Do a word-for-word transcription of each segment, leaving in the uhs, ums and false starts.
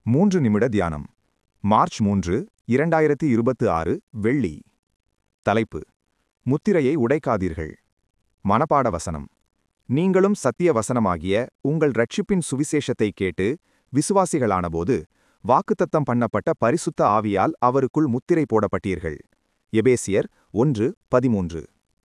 மூன்று நிமிட தியானம். மார்ச் மூன்று இரண்டாயிரத்தி இருபத்து ஆறு வெள்ளி. தலைப்பு: முத்திரையை உடைக்காதீர்கள். மனப்பாட வசனம்: நீங்களும் சத்திய வசனமாகிய உங்கள் இரட்சிப்பின் சுவிசேஷத்தை கேட்டு விசுவாசிகளானபோது வாக்குத்தத்தம் பண்ணப்பட்ட பரிசுத்த ஆவியால் அவருக்குள் முத்திரை போடப்பட்டீர்கள். எபேசியர் ஒன்று பதிமூன்று.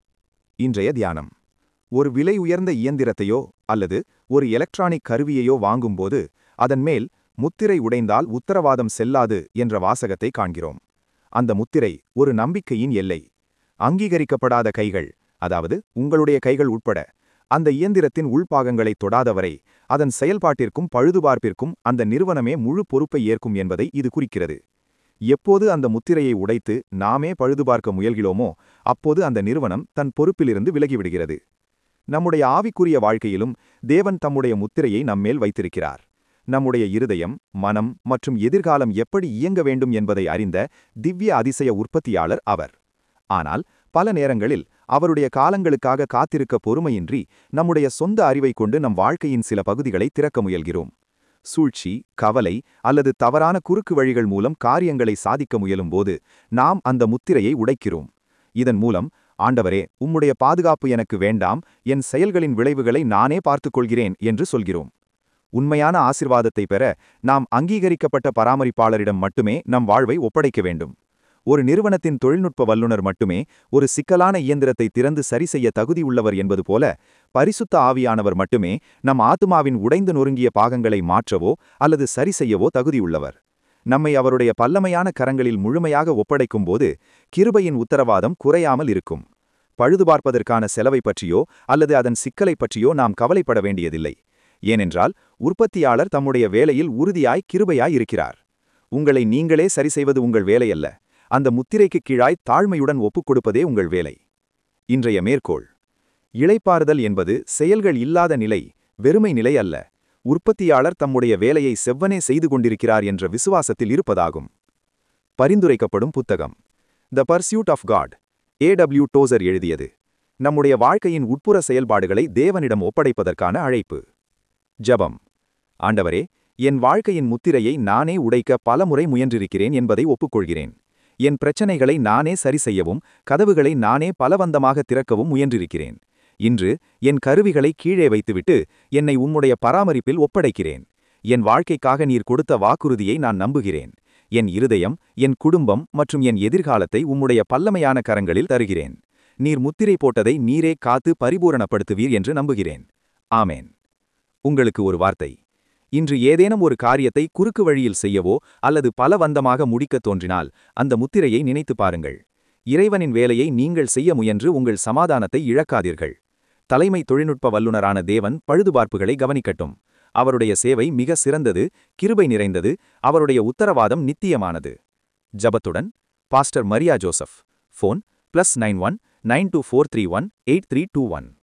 இன்றைய தியானம்: ஒரு விலை உயர்ந்த இயந்திரத்தையோ அல்லது ஒரு எலக்ட்ரானிக் கருவியையோ வாங்கும்போது அதன் மேல் முத்திரை உடைந்தால் உத்தரவாதம் செல்லாது என்ற வாசகத்தை காண்கிறோம். அந்த முத்திரை ஒரு நம்பிக்கையின் எல்லை. அங்கீகரிக்கப்படாத கைகள், அதாவது உங்களுடைய கைகள் உட்பட, அந்த இயந்திரத்தின் உள்பாகங்களை தொடாதவரை அதன் செயல்பாட்டிற்கும் பழுதுபார்ப்பிற்கும் அந்த நிறுவனமே முழு பொறுப்பை ஏற்கும் என்பதை இது குறிக்கிறது. எப்போது அந்த முத்திரையை உடைத்து நாமே பழுதுபார்க்க முயல்கிறோமோ அப்போது அந்த நிறுவனம் தன் பொறுப்பிலிருந்து விலகிவிடுகிறது. நம்முடைய ஆவிக்குரிய வாழ்க்கையிலும் தேவன் தம்முடைய முத்திரையை நம்மேல் வைத்திருக்கிறார். நம்முடைய இருதயம், மனம் மற்றும் எதிர்காலம் எப்படி இயங்க வேண்டும் என்பதை அறிந்த திவ்ய அதிசய உற்பத்தியாளர் அவர். ஆனால் பல நேரங்களில் அவருடைய காலங்களுக்காக காத்திருக்க பொறுமையின்றி நம்முடைய சொந்த அறிவை கொண்டு நம் வாழ்க்கையின் சில பகுதிகளை திறக்க முயல்கிறோம். சூழ்ச்சி, கவலை அல்லது தவறான குறுக்கு வழிகள் மூலம் காரியங்களை சாதிக்க முயலும்போது நாம் அந்த முத்திரையை உடைக்கிறோம். இதன் மூலம், ஆண்டவரே, உம்முடைய பாதுகாப்பு எனக்கு வேண்டாம், என் செயல்களின் விளைவுகளை நானே பார்த்துக்கொள்கிறேன் என்று சொல்கிறோம். உண்மையான ஆசிர்வாதத்தை பெற நாம் அங்கீகரிக்கப்பட்ட பராமரிப்பாளரிடம் மட்டுமே நம் வாழ்வை ஒப்படைக்க வேண்டும். ஒரு நிறுவனத்தின் தொழில்நுட்ப வல்லுநர் மட்டுமே ஒரு சிக்கலான இயந்திரத்தை திறந்து சரி செய்ய தகுதியுள்ளவர் என்பது போல, பரிசுத்த ஆவியானவர் மட்டுமே நம் ஆத்துமாவின் உடைந்து நொறுங்கிய பாகங்களை மாற்றவோ அல்லது சரி செய்யவோ தகுதியுள்ளவர். நம்மை அவருடைய பல்லமையான கரங்களில் முழுமையாக ஒப்படைக்கும் போது கிருபையின் உத்தரவாதம் குறையாமல் இருக்கும். பழுதுபார்ப்பதற்கான செலவை பற்றியோ அல்லது அதன் சிக்கலை பற்றியோ நாம் கவலைப்பட வேண்டியதில்லை. ஏனென்றால் உற்பத்தியாளர் தம்முடைய வேலையில் உறுதியாய் கிருபையாய் இருக்கிறார். உங்களை நீங்களே சரி செய்வது உங்கள் வேலையல்ல, அந்த முத்திரைக்கு கீழாய் தாழ்மையுடன் ஒப்புக் கொடுப்பதே உங்கள் வேலை. இன்றைய மேற்கோள்: இளைப்பாறுதல் என்பது செயல்கள் இல்லாத நிலை, வெறுமை நிலை அல்ல, உற்பத்தியாளர் தம்முடைய வேலையை செவ்வனே செய்து கொண்டிருக்கிறார் என்ற விசுவாசத்தில் இருப்பதாகும். பரிந்துரைக்கப்படும் புத்தகம்: the pursuit of God, A W Tozer எழுதியது. நம்முடைய வாழ்க்கையின் உட்புற செயல்பாடுகளை தேவனிடம் ஒப்படைப்பதற்கான அழைப்பு. ஜெபம்: ஆண்டவரே, என் வாழ்க்கையின் முத்திரையை நானே உடைக்க பலமுறை முயன்றிருக்கிறேன் என்பதை ஒப்புக்கொள்கிறேன். என் பிரச்சனைகளை நானே சரி செய்யவும் கதவுகளை நானே பலவந்தமாக திறக்கவும் முயன்றிருக்கிறேன். இன்று என் கருவிகளை கீழே வைத்துவிட்டு என்னை உம்முடைய பராமரிப்பில் ஒப்படைக்கிறேன். என் வாழ்க்கைக்காக நீர் கொடுத்த வாக்குறுதியை நான் நம்புகிறேன். என் இருதயம், என் குடும்பம் மற்றும் என் எதிர்காலத்தை உம்முடைய பல்லமையான கரங்களில் தருகிறேன். நீர் முத்திரை போட்டதை நீரே காத்து பரிபூரணப்படுத்துவீர் என்று நம்புகிறேன். ஆமேன். உங்களுக்கு ஒரு வார்த்தை: இன்று ஏதேனும் ஒரு காரியத்தை குறுக்கு வழியில் செய்யவோ அல்லது பலவந்தமாக முடிக்கத் தோன்றினால் அந்த முத்திரையை நினைத்து பாருங்கள். இறைவனின் வேலையை நீங்கள் செய்ய முயன்று உங்கள் சமாதானத்தை இழக்காதீர்கள். தலைமை தொழில்நுட்ப வல்லுநரான தேவன் பழுதுபார்ப்புகளை கவனிக்கட்டும். அவருடைய சேவை மிக சிறந்தது, கிருபை நிறைந்தது, அவருடைய உத்தரவாதம் நித்தியமானது. ஜபத்துடன் pastor Maria Joseph. Phone: plus nine one nine two four three one eight three two one.